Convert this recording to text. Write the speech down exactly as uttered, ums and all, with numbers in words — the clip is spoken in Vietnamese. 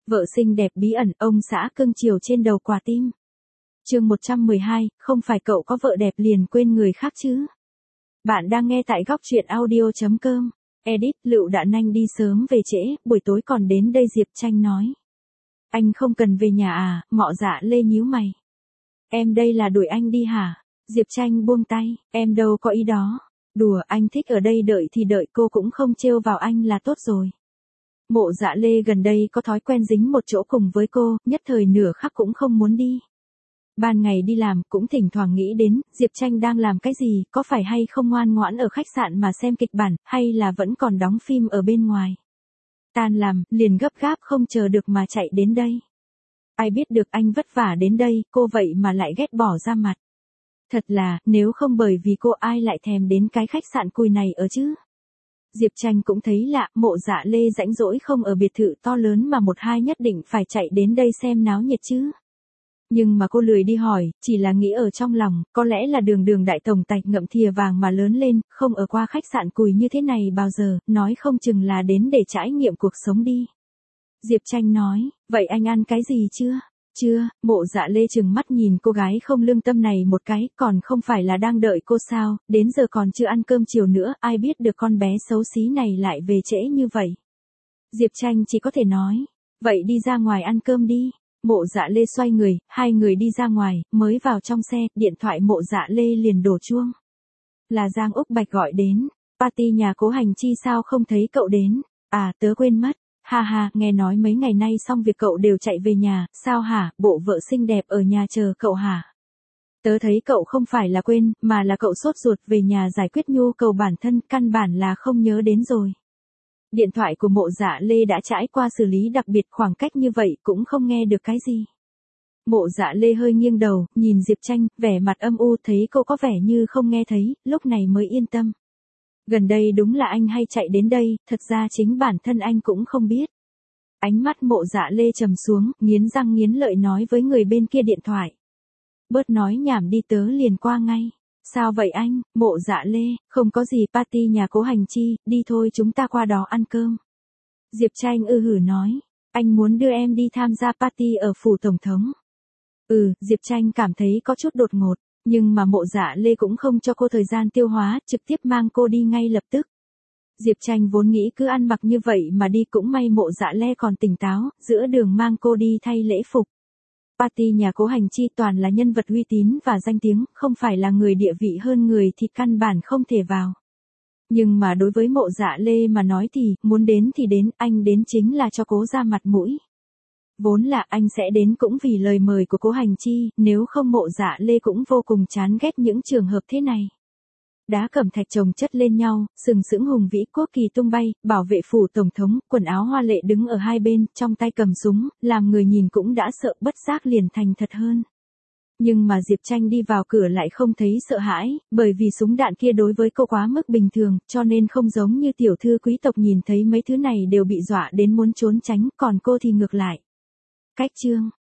Vợ xinh đẹp bí ẩn, ông xã cưng chiều trên đầu quả tim. Chương một trăm mười hai, không phải cậu có vợ đẹp liền quên người khác chứ. Bạn đang nghe tại góc truyện audio chấm com. Edit, Lựu Đạn Anh đi sớm về trễ, buổi tối còn đến đây Diệp Tranh nói. Anh không cần về nhà à, Mọ Dạ Lê nhíu mày. Em đây là đuổi anh đi hả? Diệp Tranh buông tay, em đâu có ý đó. Đùa, anh thích ở đây đợi thì đợi, cô cũng không trêu vào anh là tốt rồi. Mộ Dạ Lê gần đây có thói quen dính một chỗ cùng với cô, nhất thời nửa khắc cũng không muốn đi. Ban ngày đi làm cũng thỉnh thoảng nghĩ đến, Diệp Tranh đang làm cái gì, có phải hay không ngoan ngoãn ở khách sạn mà xem kịch bản, hay là vẫn còn đóng phim ở bên ngoài. Tan làm, liền gấp gáp không chờ được mà chạy đến đây. Ai biết được anh vất vả đến đây, cô vậy mà lại ghét bỏ ra mặt. Thật là, nếu không bởi vì cô ai lại thèm đến cái khách sạn cùi này ở chứ. Diệp Tranh cũng thấy lạ, Mộ Dạ Lê rãnh rỗi không ở biệt thự to lớn mà một hai nhất định phải chạy đến đây xem náo nhiệt chứ. Nhưng mà cô lười đi hỏi, chỉ là nghĩ ở trong lòng, có lẽ là đường đường đại tổng tạch ngậm thìa vàng mà lớn lên, không ở qua khách sạn cùi như thế này bao giờ, nói không chừng là đến để trải nghiệm cuộc sống đi. Diệp Tranh nói, vậy anh ăn cái gì chưa? Chưa, Mộ Dạ Lê trừng mắt nhìn cô gái không lương tâm này một cái, còn không phải là đang đợi cô sao, đến giờ còn chưa ăn cơm chiều nữa, ai biết được con bé xấu xí này lại về trễ như vậy. Diệp Tranh chỉ có thể nói, vậy đi ra ngoài ăn cơm đi. Mộ Dạ Lê xoay người, hai người đi ra ngoài, mới vào trong xe, điện thoại Mộ Dạ Lê liền đổ chuông. Là Giang Úc Bạch gọi đến, party nhà Cố Hành Chi sao không thấy cậu đến, à tớ quên mất. Ha ha, nghe nói mấy ngày nay xong việc cậu đều chạy về nhà, sao hả, bộ vợ xinh đẹp ở nhà chờ cậu hả? Tớ thấy cậu không phải là quên, mà là cậu sốt ruột về nhà giải quyết nhu cầu bản thân, căn bản là không nhớ đến rồi. Điện thoại của Mộ Dạ Lê đã trải qua xử lý đặc biệt, khoảng cách như vậy cũng không nghe được cái gì. Mộ Dạ Lê hơi nghiêng đầu, nhìn Diệp Tranh, vẻ mặt âm u, thấy cô có vẻ như không nghe thấy, lúc này mới yên tâm. Gần đây đúng là anh hay chạy đến đây, thật ra chính bản thân anh cũng không biết. Ánh mắt Mộ Dạ Lê trầm xuống, nghiến răng nghiến lợi nói với người bên kia điện thoại. Bớt nói nhảm đi, tớ liền qua ngay. Sao vậy anh? Mộ Dạ Lê, không có gì, party nhà Cố Hành Chi, đi thôi chúng ta qua đó ăn cơm. Diệp Tranh ư hử nói, anh muốn đưa em đi tham gia party ở phủ tổng thống. Ừ, Diệp Tranh cảm thấy có chút đột ngột. Nhưng mà Mộ Dạ Lê cũng không cho cô thời gian tiêu hóa, trực tiếp mang cô đi ngay lập tức. Diệp Tranh vốn nghĩ cứ ăn mặc như vậy mà đi, cũng may Mộ Dạ Lê còn tỉnh táo, giữa đường mang cô đi thay lễ phục. Party nhà Cố Hành Chi toàn là nhân vật uy tín và danh tiếng, không phải là người địa vị hơn người thì căn bản không thể vào. Nhưng mà đối với Mộ Dạ Lê mà nói thì, muốn đến thì đến, anh đến chính là cho Cố ra mặt mũi. Vốn là anh sẽ đến cũng vì lời mời của Cố Hành Chi, nếu không Mộ Dạ Lê cũng vô cùng chán ghét những trường hợp thế này. Đá cẩm thạch chồng chất lên nhau, sừng sững hùng vĩ, quốc kỳ tung bay, bảo vệ phủ tổng thống, quần áo hoa lệ đứng ở hai bên, trong tay cầm súng, làm người nhìn cũng đã sợ, bất giác liền thành thật hơn. Nhưng mà Diệp Tranh đi vào cửa lại không thấy sợ hãi, bởi vì súng đạn kia đối với cô quá mức bình thường, cho nên không giống như tiểu thư quý tộc nhìn thấy mấy thứ này đều bị dọa đến muốn trốn tránh, còn cô thì ngược lại. Cách chương,